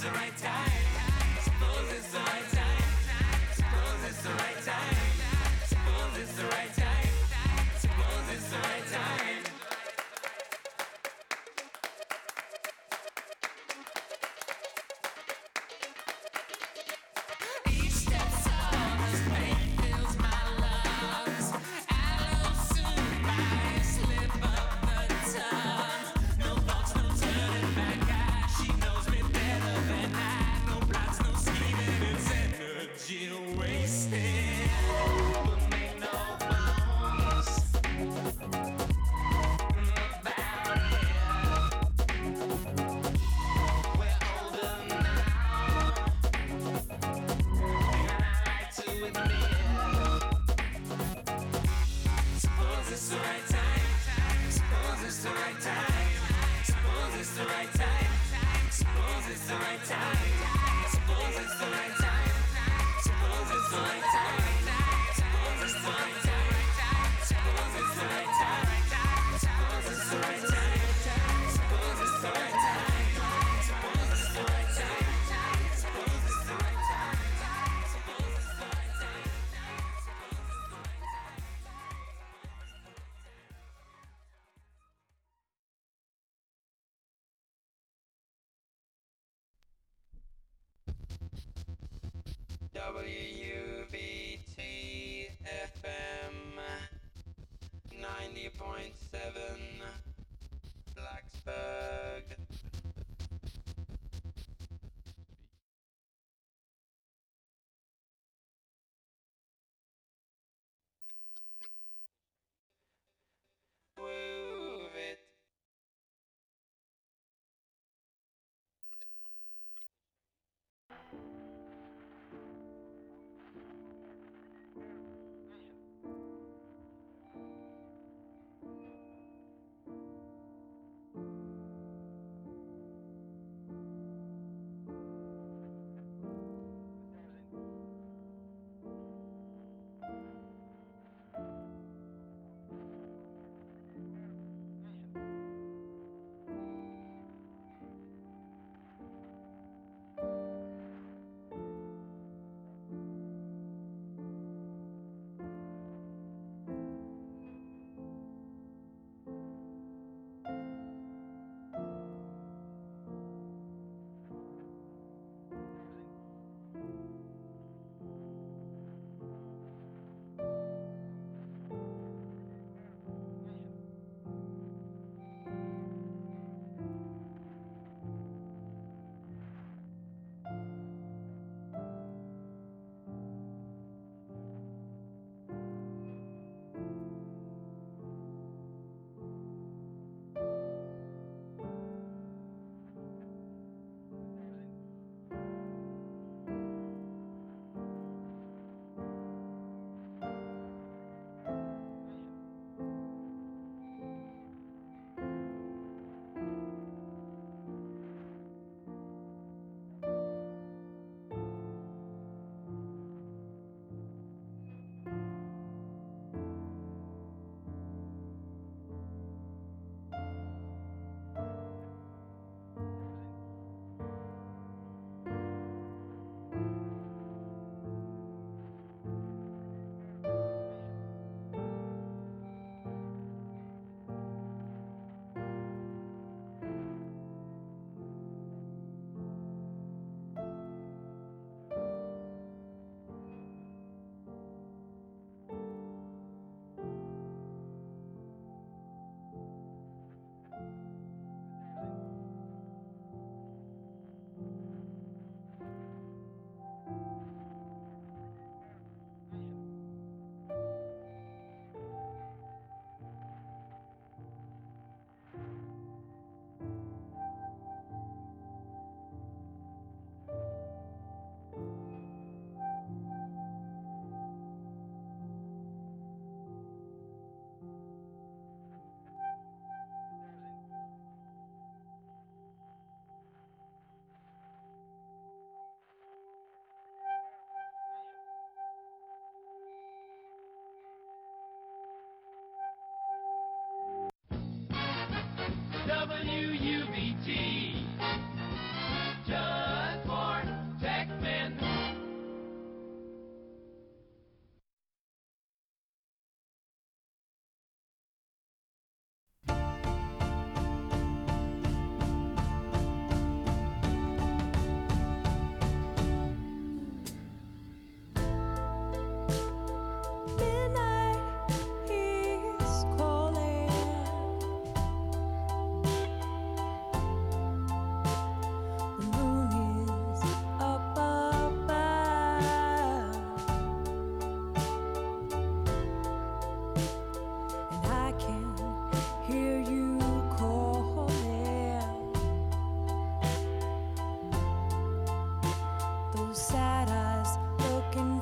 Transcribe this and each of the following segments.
She knows me better than I know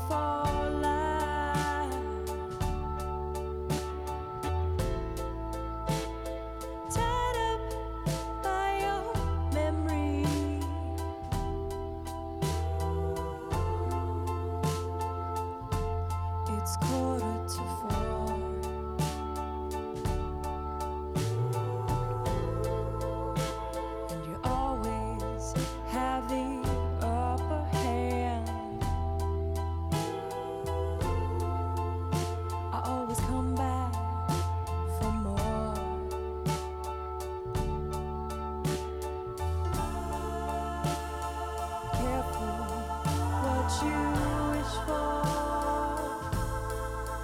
for life. Tied up by your memory. It's 3:45. And you always have the upper hand. I always come back for more. Careful what you wish for.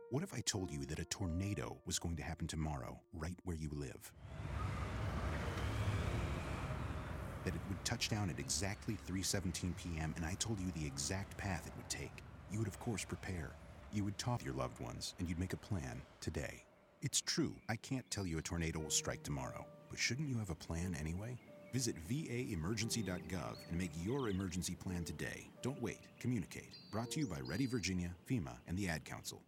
What if I told you that a tornado was going to happen tomorrow, right where you live? That it would touch down at exactly 3:17 p.m. and I told you the exact path it would take. You would of course prepare. You would talk to your loved ones and you'd make a plan today. It's true, I can't tell you a tornado will strike tomorrow, but shouldn't you have a plan anyway? Visit vaemergency.gov and make your emergency plan today. Don't wait, communicate. Brought to you by Ready Virginia, FEMA, and the Ad Council.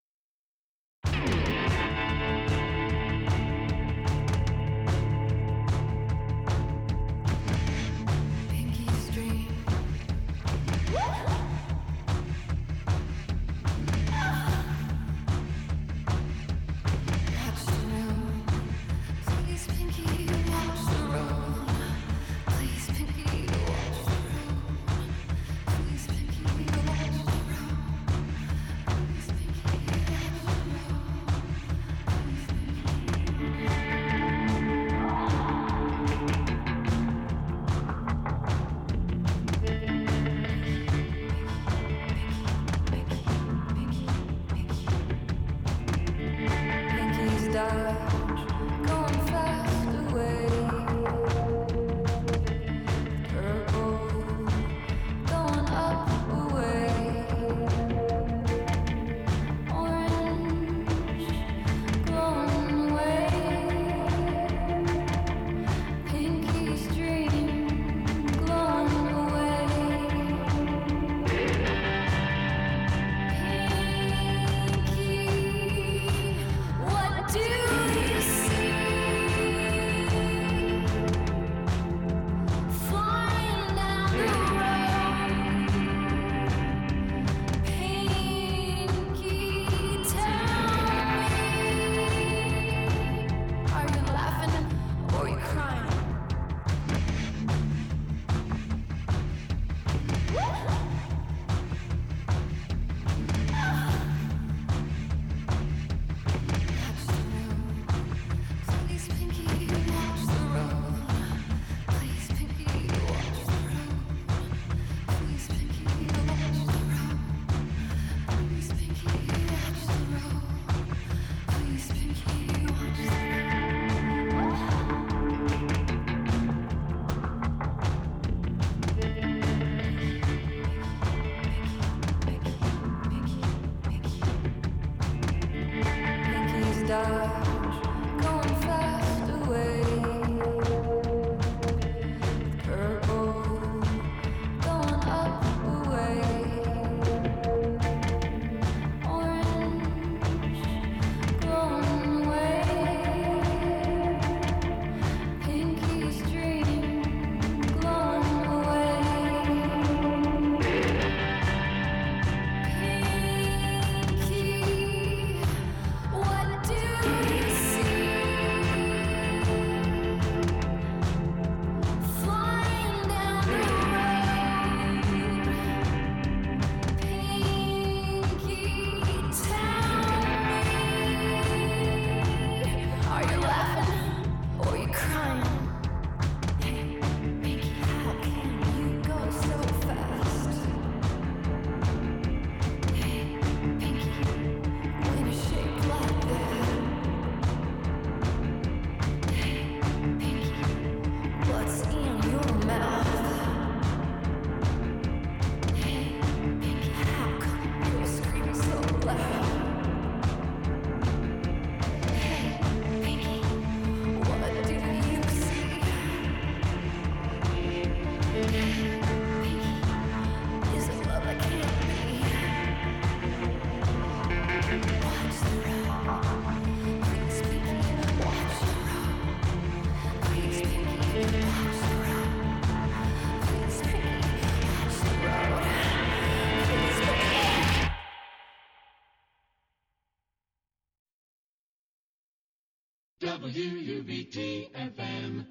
WUBT FM.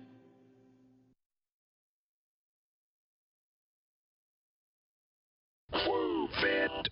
Move it.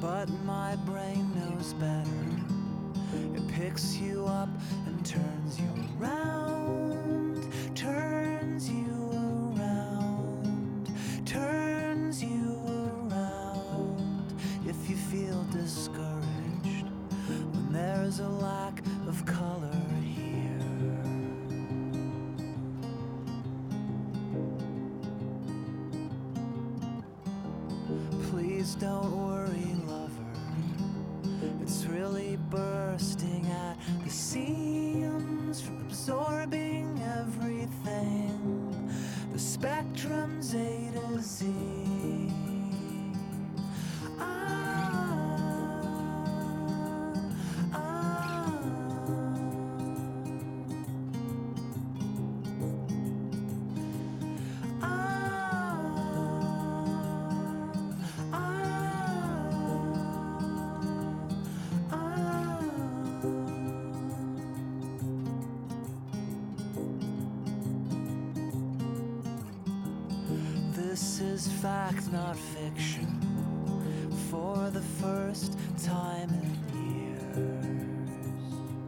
but my brain knows better. It picks you up and turns you around, turns you around, turns you around. If you feel discouraged when there's a lack of color here, please don't worry, lover. It's really bursting at the seams from absorbing everything. The spectrum's A to Z. This is fact, not fiction, for the first time in years.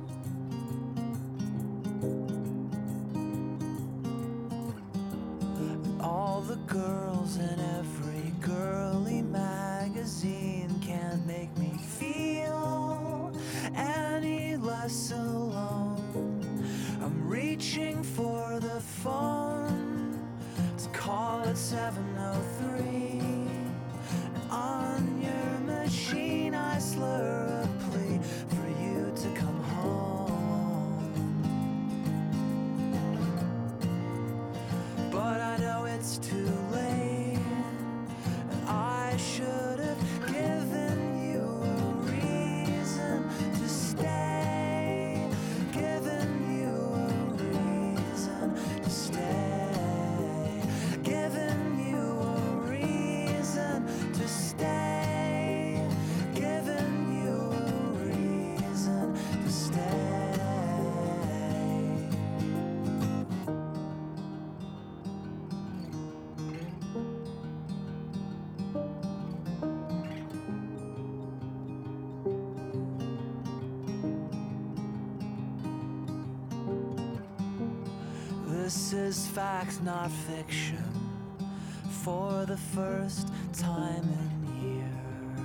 All the girls in every girly magazine can't make me feel any less alone. I'm reaching for the phone to call at 7:03. And on your machine I slur a plea for you to come home. But I know it's too late, and I should have given you a reason to stay, given you a reason to stay, given you a reason to stay, given you a reason to stay. This is fact, not fiction, for the first time in years.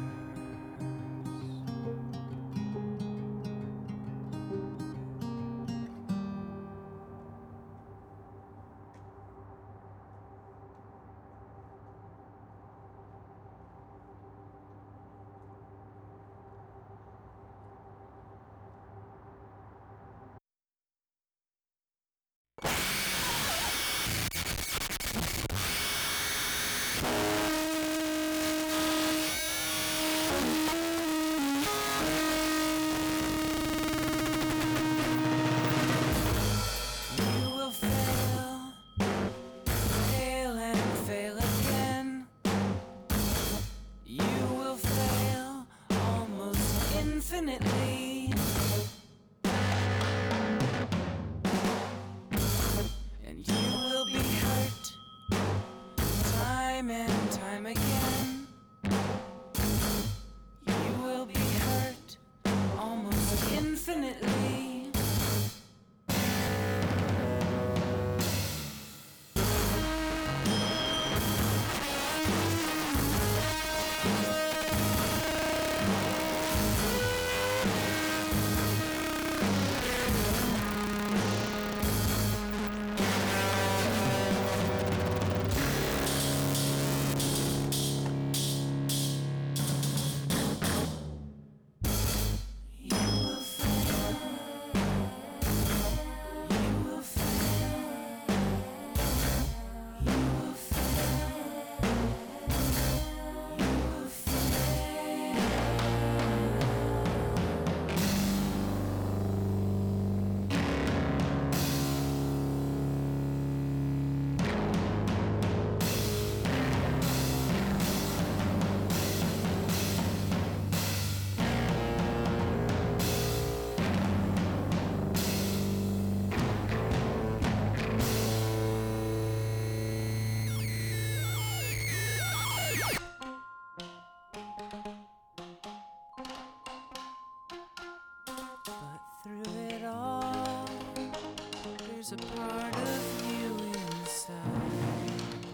There's a part of you inside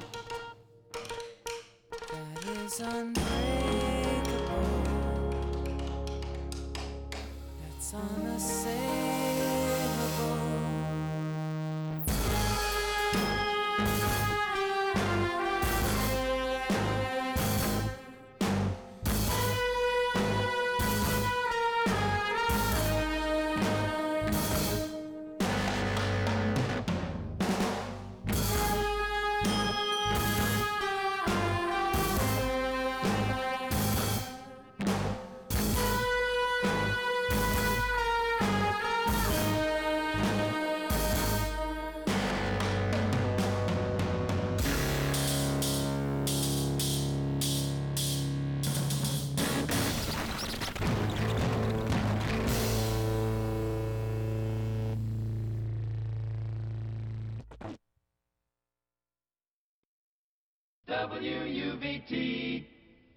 that is unbreakable, that's unassailable. WUVT.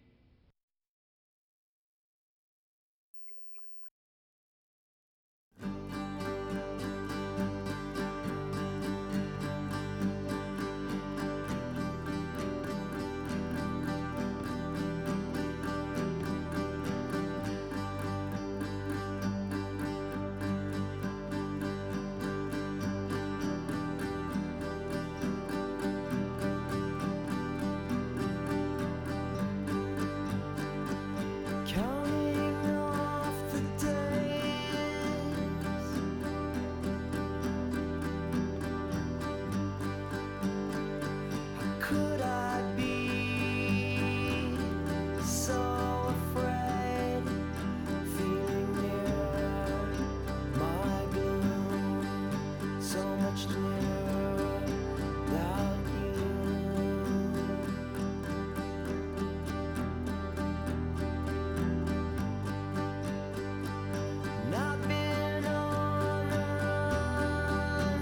Counting off the days, how could I be so afraid, feeling near my gloom, so much nearer without you. Not been on the run,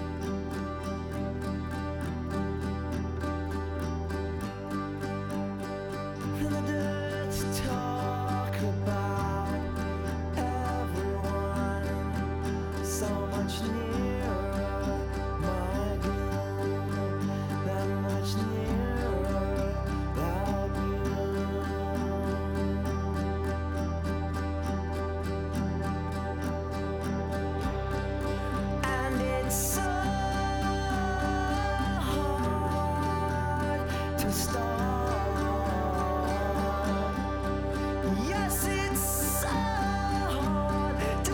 in the dirt to talk about everyone, so much nearer my gloom, that much nearer without you. And it's so hard to start. Yes, it's so hard to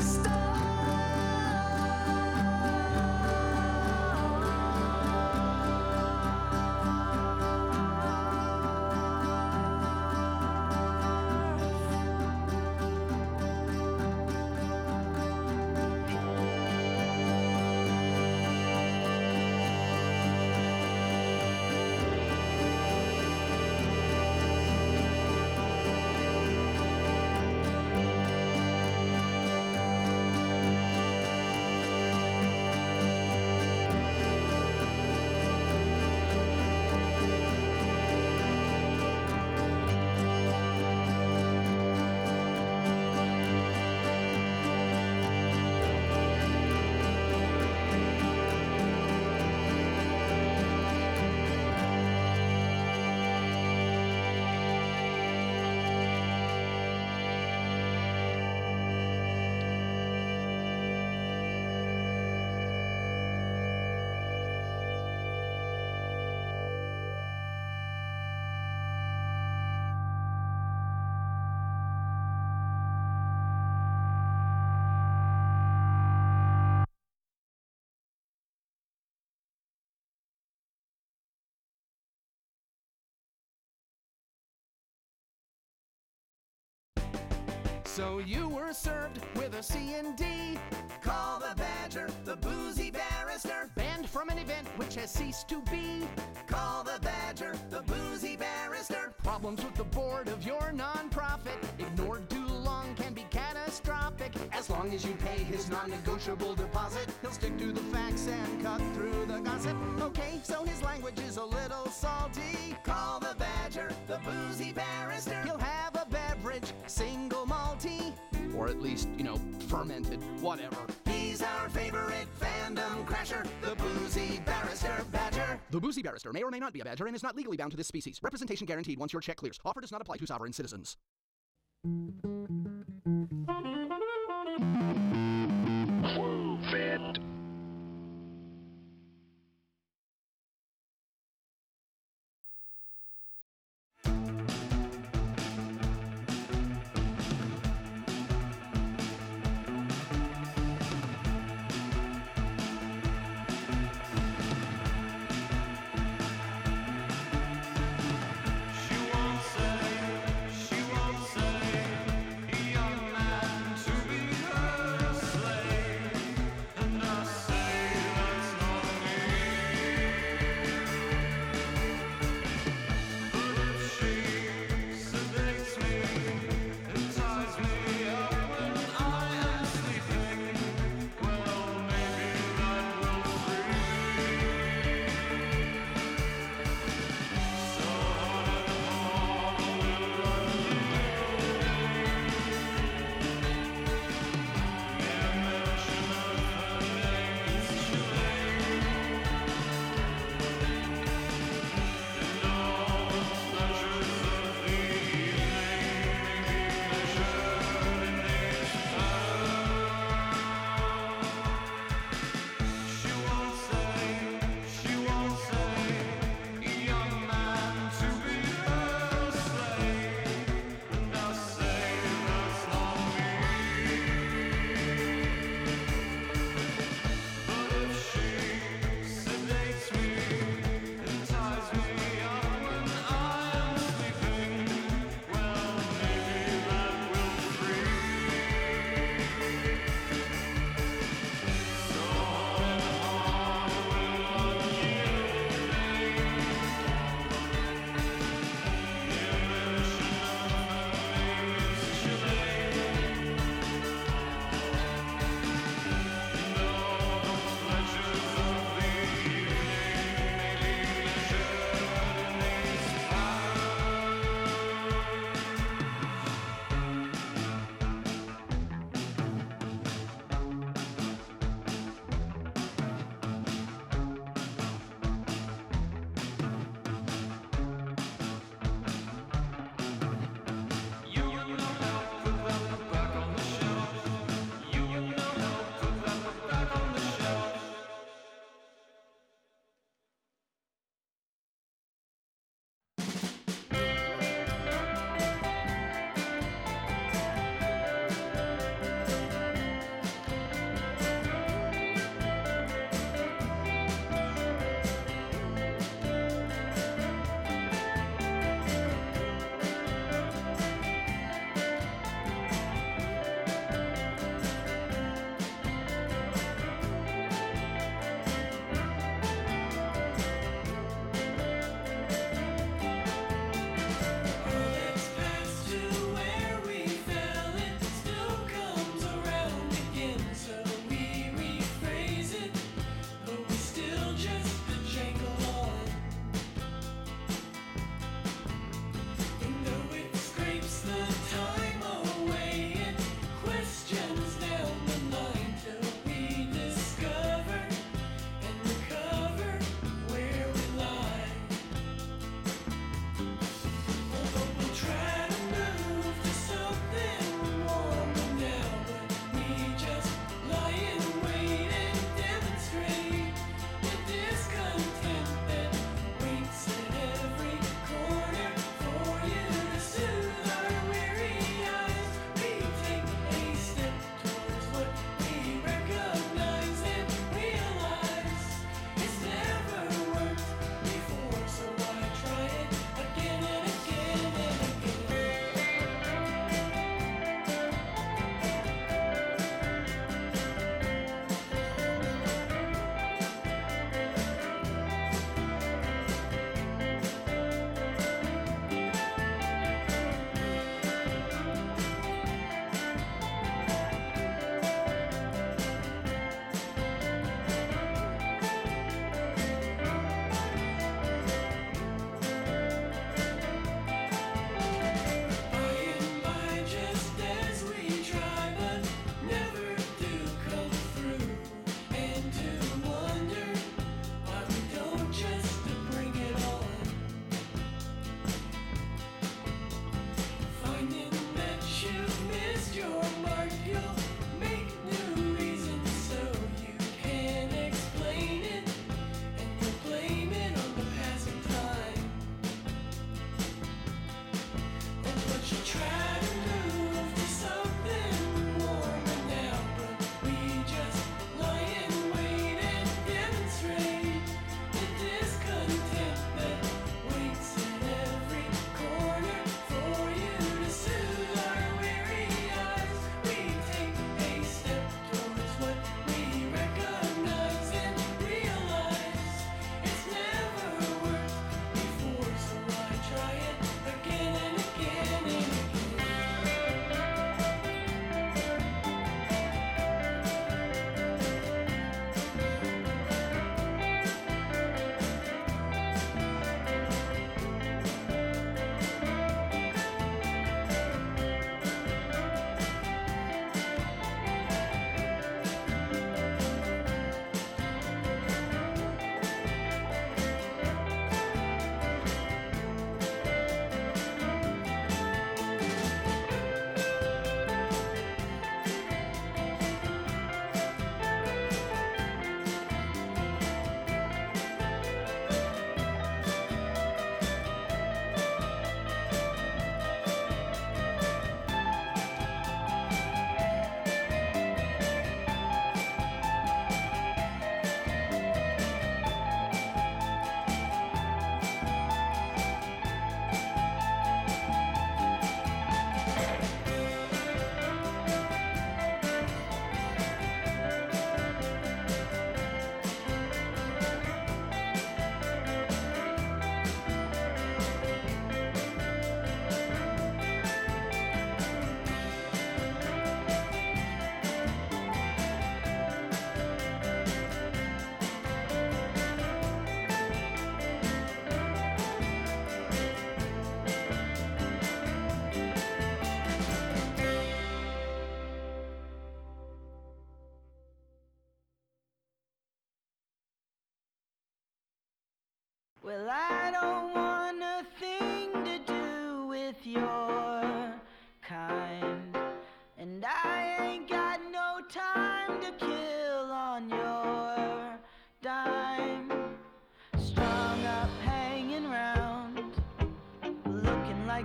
So you were served with a C&D. Call the Badger, the boozy barrister. Banned from an event which has ceased to be. Call the Badger, the boozy barrister. Problems with the board of your non-profit, ignored too long, can be catastrophic. As long as you pay his non-negotiable deposit, he'll stick to the facts and cut through the gossip. Okay, so his language is a little salty. Call the Badger, the boozy barrister. He'll have a beverage, single malty, or at least, fermented, whatever. He's our favorite fan Random Crasher, the Boozy Barrister Badger. The Boozy Barrister may or may not be a badger and is not legally bound to this species. Representation guaranteed once your check clears. Offer does not apply to sovereign citizens. Fit.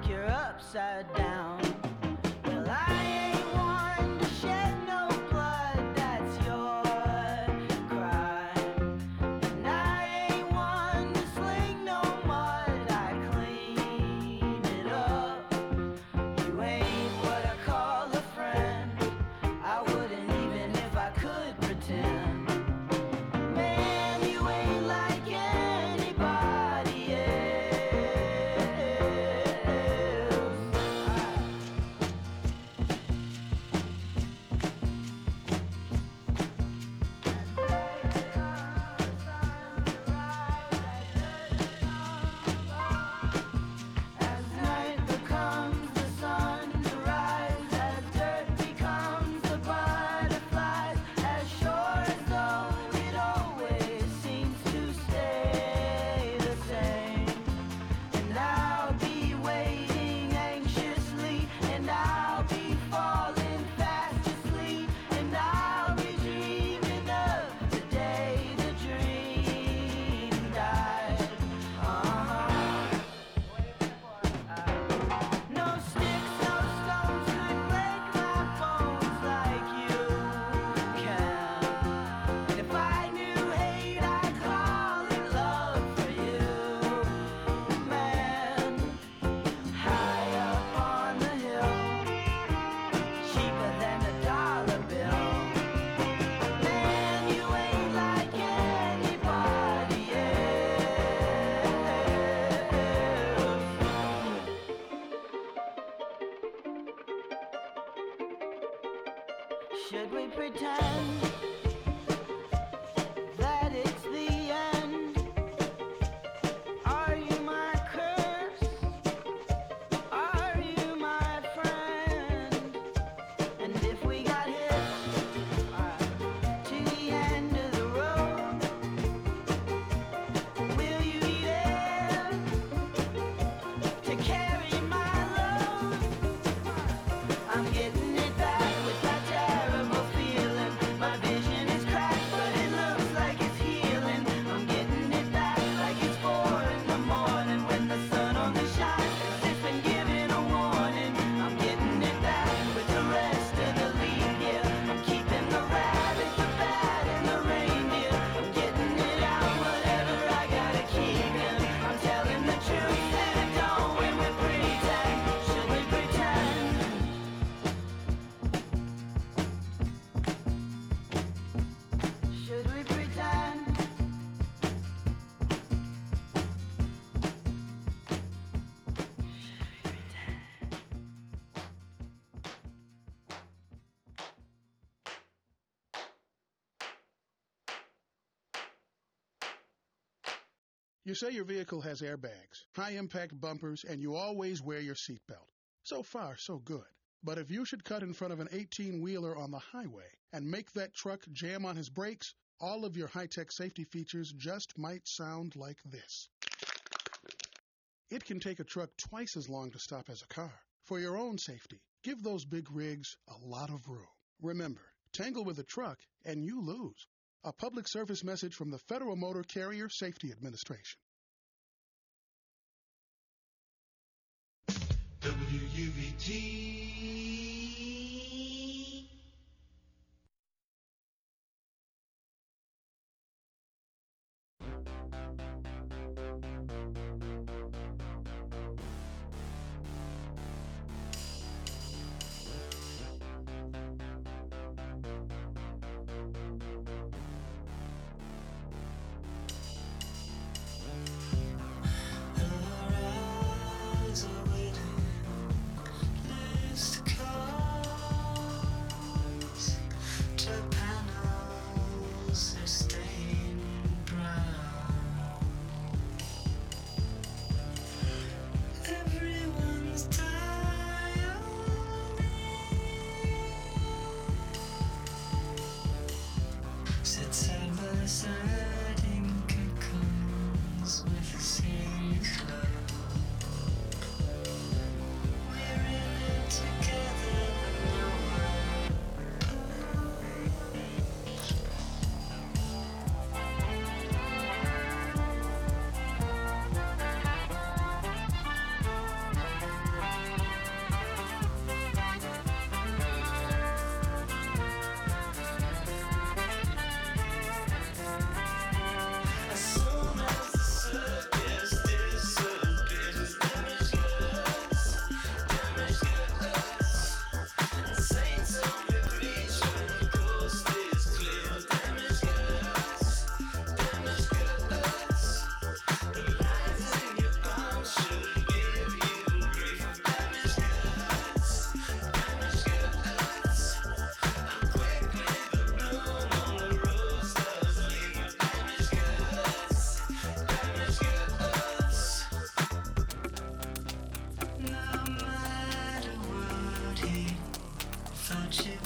like you're upside down. Well, I ain't one to shed no blood, that's your crime. And I ain't one to sling no mud, I clean it up. You ain't what I call a friend, I wouldn't even if I could pretend. Man, you ain't like anybody else. As night becomes the sun to rise, as dirt becomes the butterflies, as sure as though it always seems to stay the same. And I'll be waiting anxiously, and I'll be falling fast asleep, and I'll be dreaming of the day the dream died. No sticks, no stones could break my bones like you can. And if I knew hate, I'd call it love for you, man. High up on the hill, cheaper than a dollar bill. Man, you ain't like anybody else. Should we pretend that it's the end? Are you my curse? Are you my friend? And if we got hitched to the end of the road, will you be there to carry my load? I'm getting it back with that terrible feeling. My vision is cracked, but it looks like it's healing. I'm getting it back like it's 4 in the morning when the sun only shines as it's been given a warning. I'm getting it back with the rest of the leap year. I'm keeping the rabbit, the bat, and the reindeer. I'm getting it out, whatever I gotta keep in. I'm telling the truth and it don't when we pretend. Should we pretend? Should we pretend? You say your vehicle has airbags, high-impact bumpers, and you always wear your seatbelt. So far, so good. But if you should cut in front of an 18-wheeler on the highway and make that truck jam on his brakes, all of your high-tech safety features just might sound like this. It can take a truck twice as long to stop as a car. For your own safety, give those big rigs a lot of room. Remember, tangle with a truck and you lose. A public service message from the Federal Motor Carrier Safety Administration. WUVT. Eyes are waiting, please to come.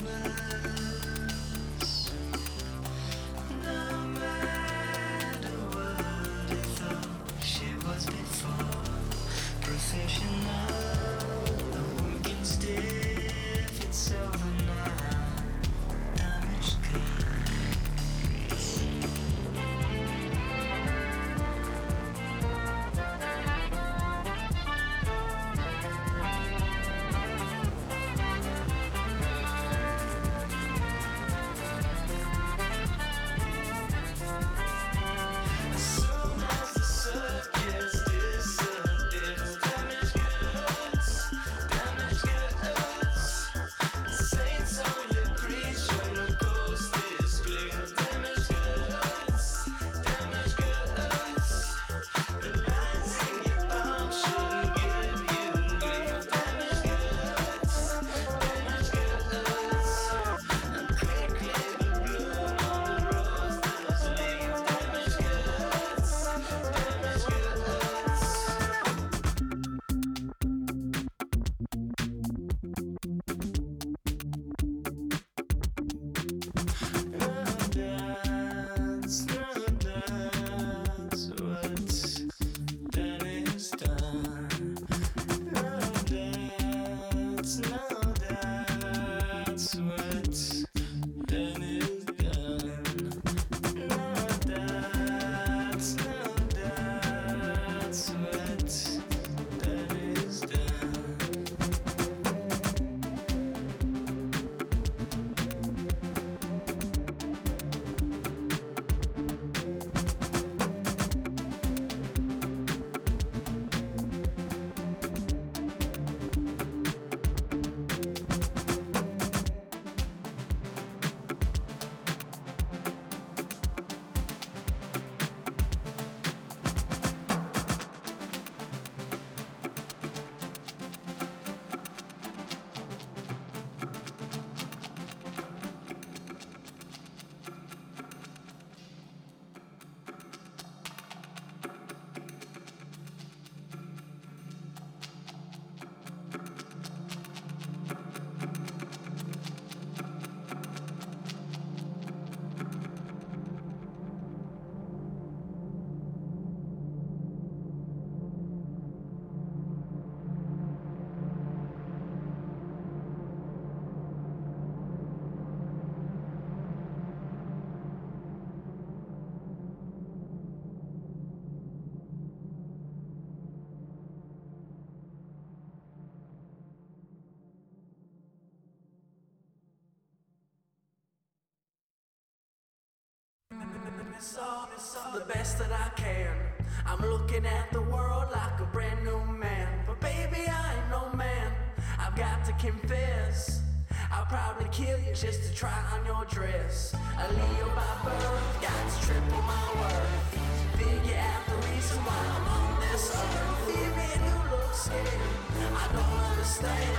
The best that I can. I'm looking at the world like a brand new man. But baby, I ain't no man. I've got to confess, I'll probably kill you just to try on your dress. A Leo by birth, got to triple my worth. Figure out the reason why I'm on this earth. Even you look scared, I don't understand.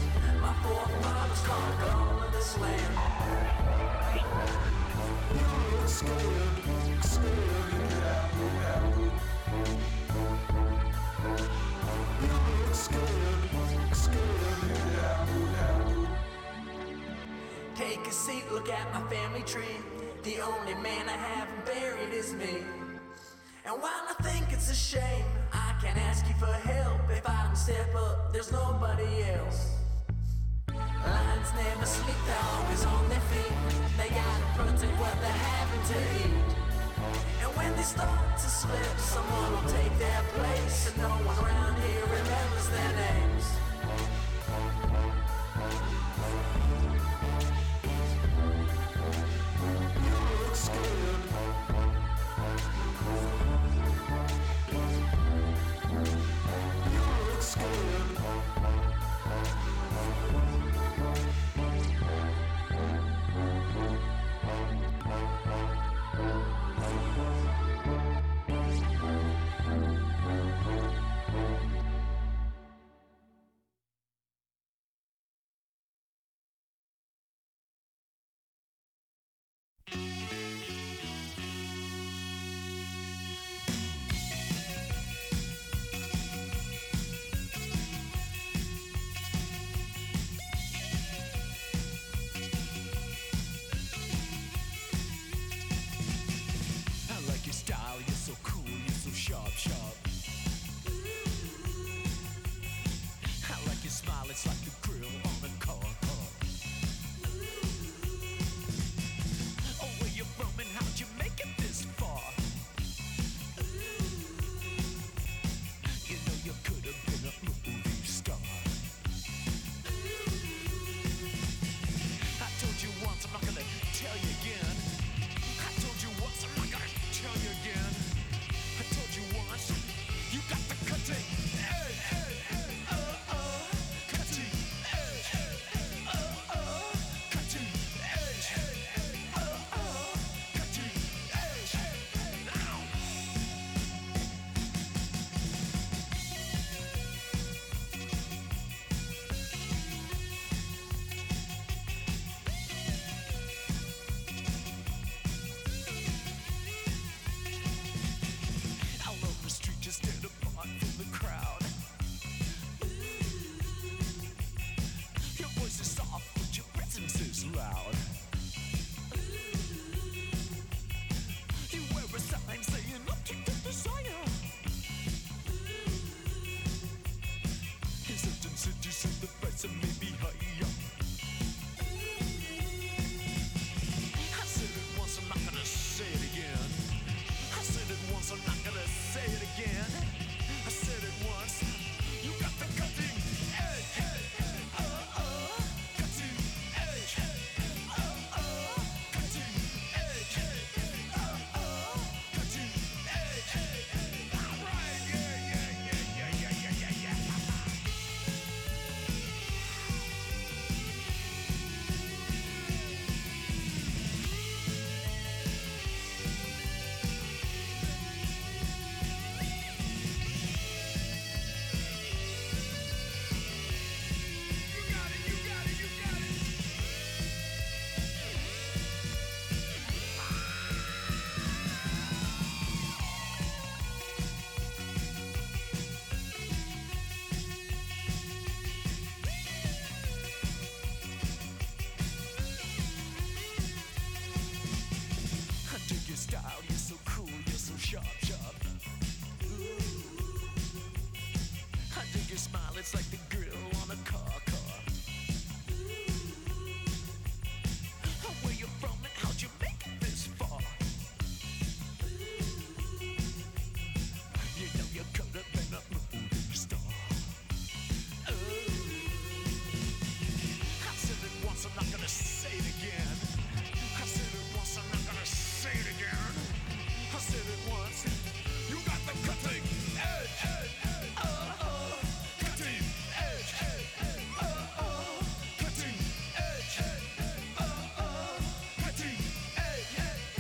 My forefathers conquered all of this land. You look scared, scared, yeah. You look scared, scared, yeah. Take a seat, look at my family tree. The only man I haven't buried is me. And while I think it's a shame, I can't ask you for help. If I don't step up, there's nobody else. Lions never sleep, they're always on their feet. They gotta protect what they're having to eat. And when they start to slip, someone will take their place. And no one around here remembers their names. You look scared. You look scared. it's like the grill on a car. Oh, where you from and how'd you make it this far? You know you could have been a movie star. I told you once, I'm not gonna tell you again. I told you once, I'm not gonna tell you again. I told you once, you got the cutting edge. Cutting edge. Cutting edge. Cutting edge. Now. Out on the street, just stand apart from the crowd. Your voice is soft, but your presence is loud. You wear a sign saying, "Look at the desire." His agent said you said the price and maybe higher. I said it once, I'm not gonna say it again. I said it once, I'm not gonna say it again. I said it once, you got the cutting edge. Cutting edge. Cutting edge. Cutting edge. All right, yeah. I dig your style, you're so cool, you're so sharp. Ooh. I dig your smile, it's like the grill on a car. Where you from and how'd you make it this far? You know you could have been a movie star. Oh. I said it once, I'm not gonna say it again. I said it once, I'm not gonna say it again. I said it once, you got the cutting edge. Cutting edge. Cutting edge. Cutting edge.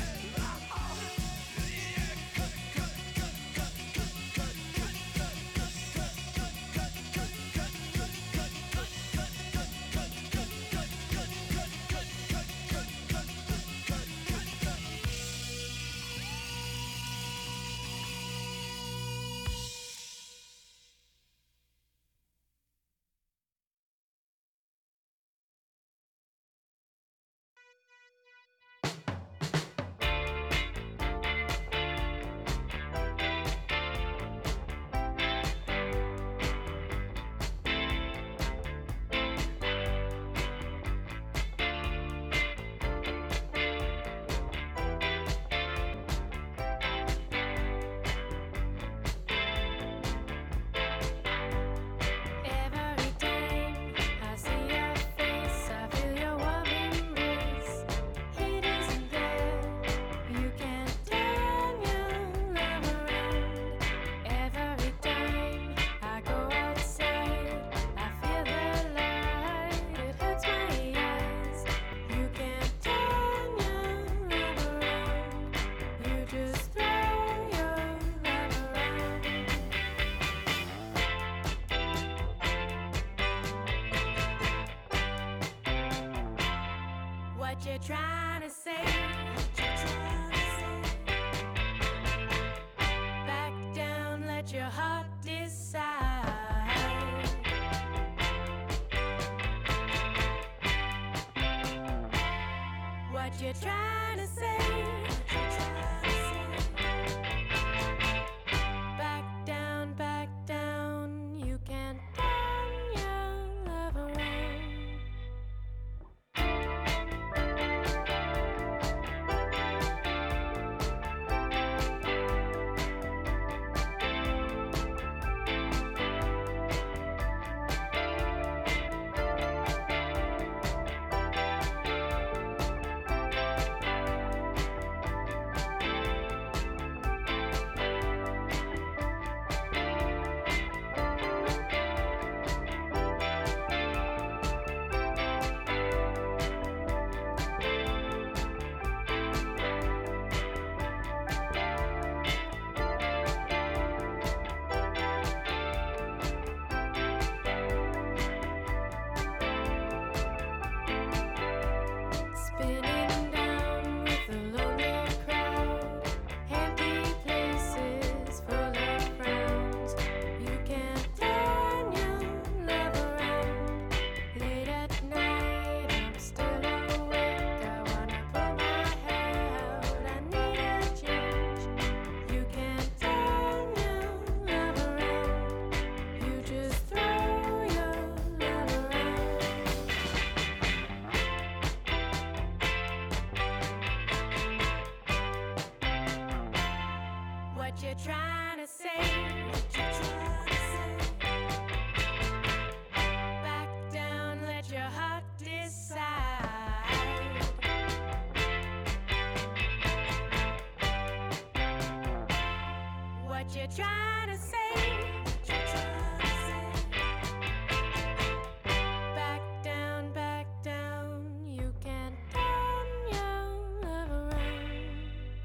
What you trying to say? Back down, let your heart decide. What you trying to say? Back down, you can't turn your love What you trying to say? What you trying to say? Back down, let your heart decide. What you trying to say? What you trying to say? Back down, you can't turn your love around.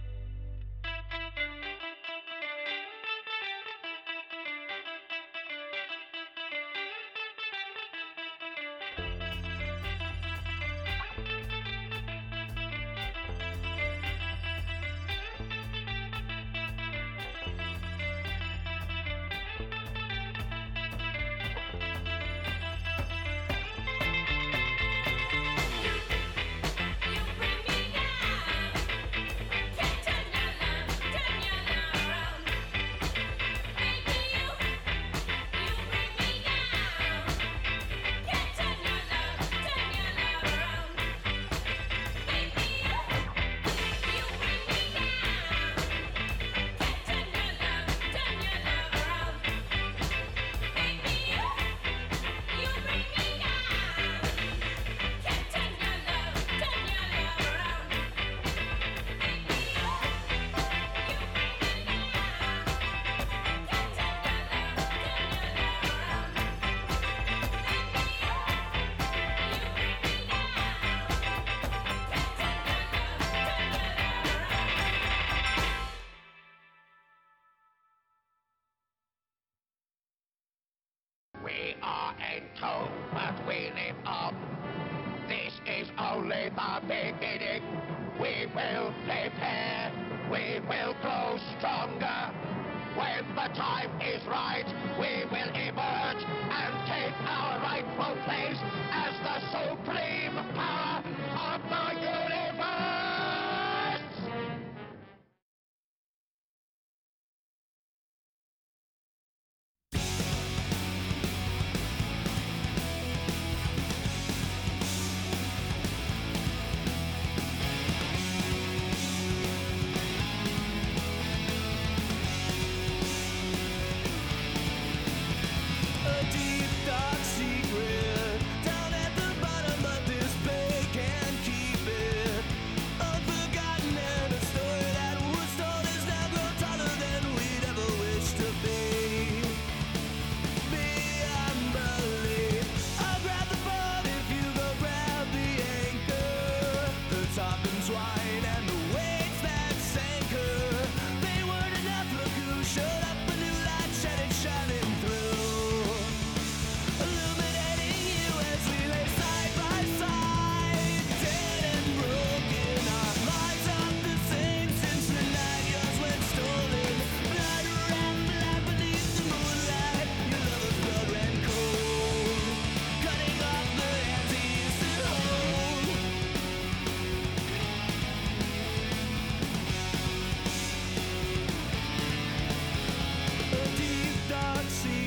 We are in tune, but we live on. This is only the beginning. We will prepare. We will grow stronger. When the time is right,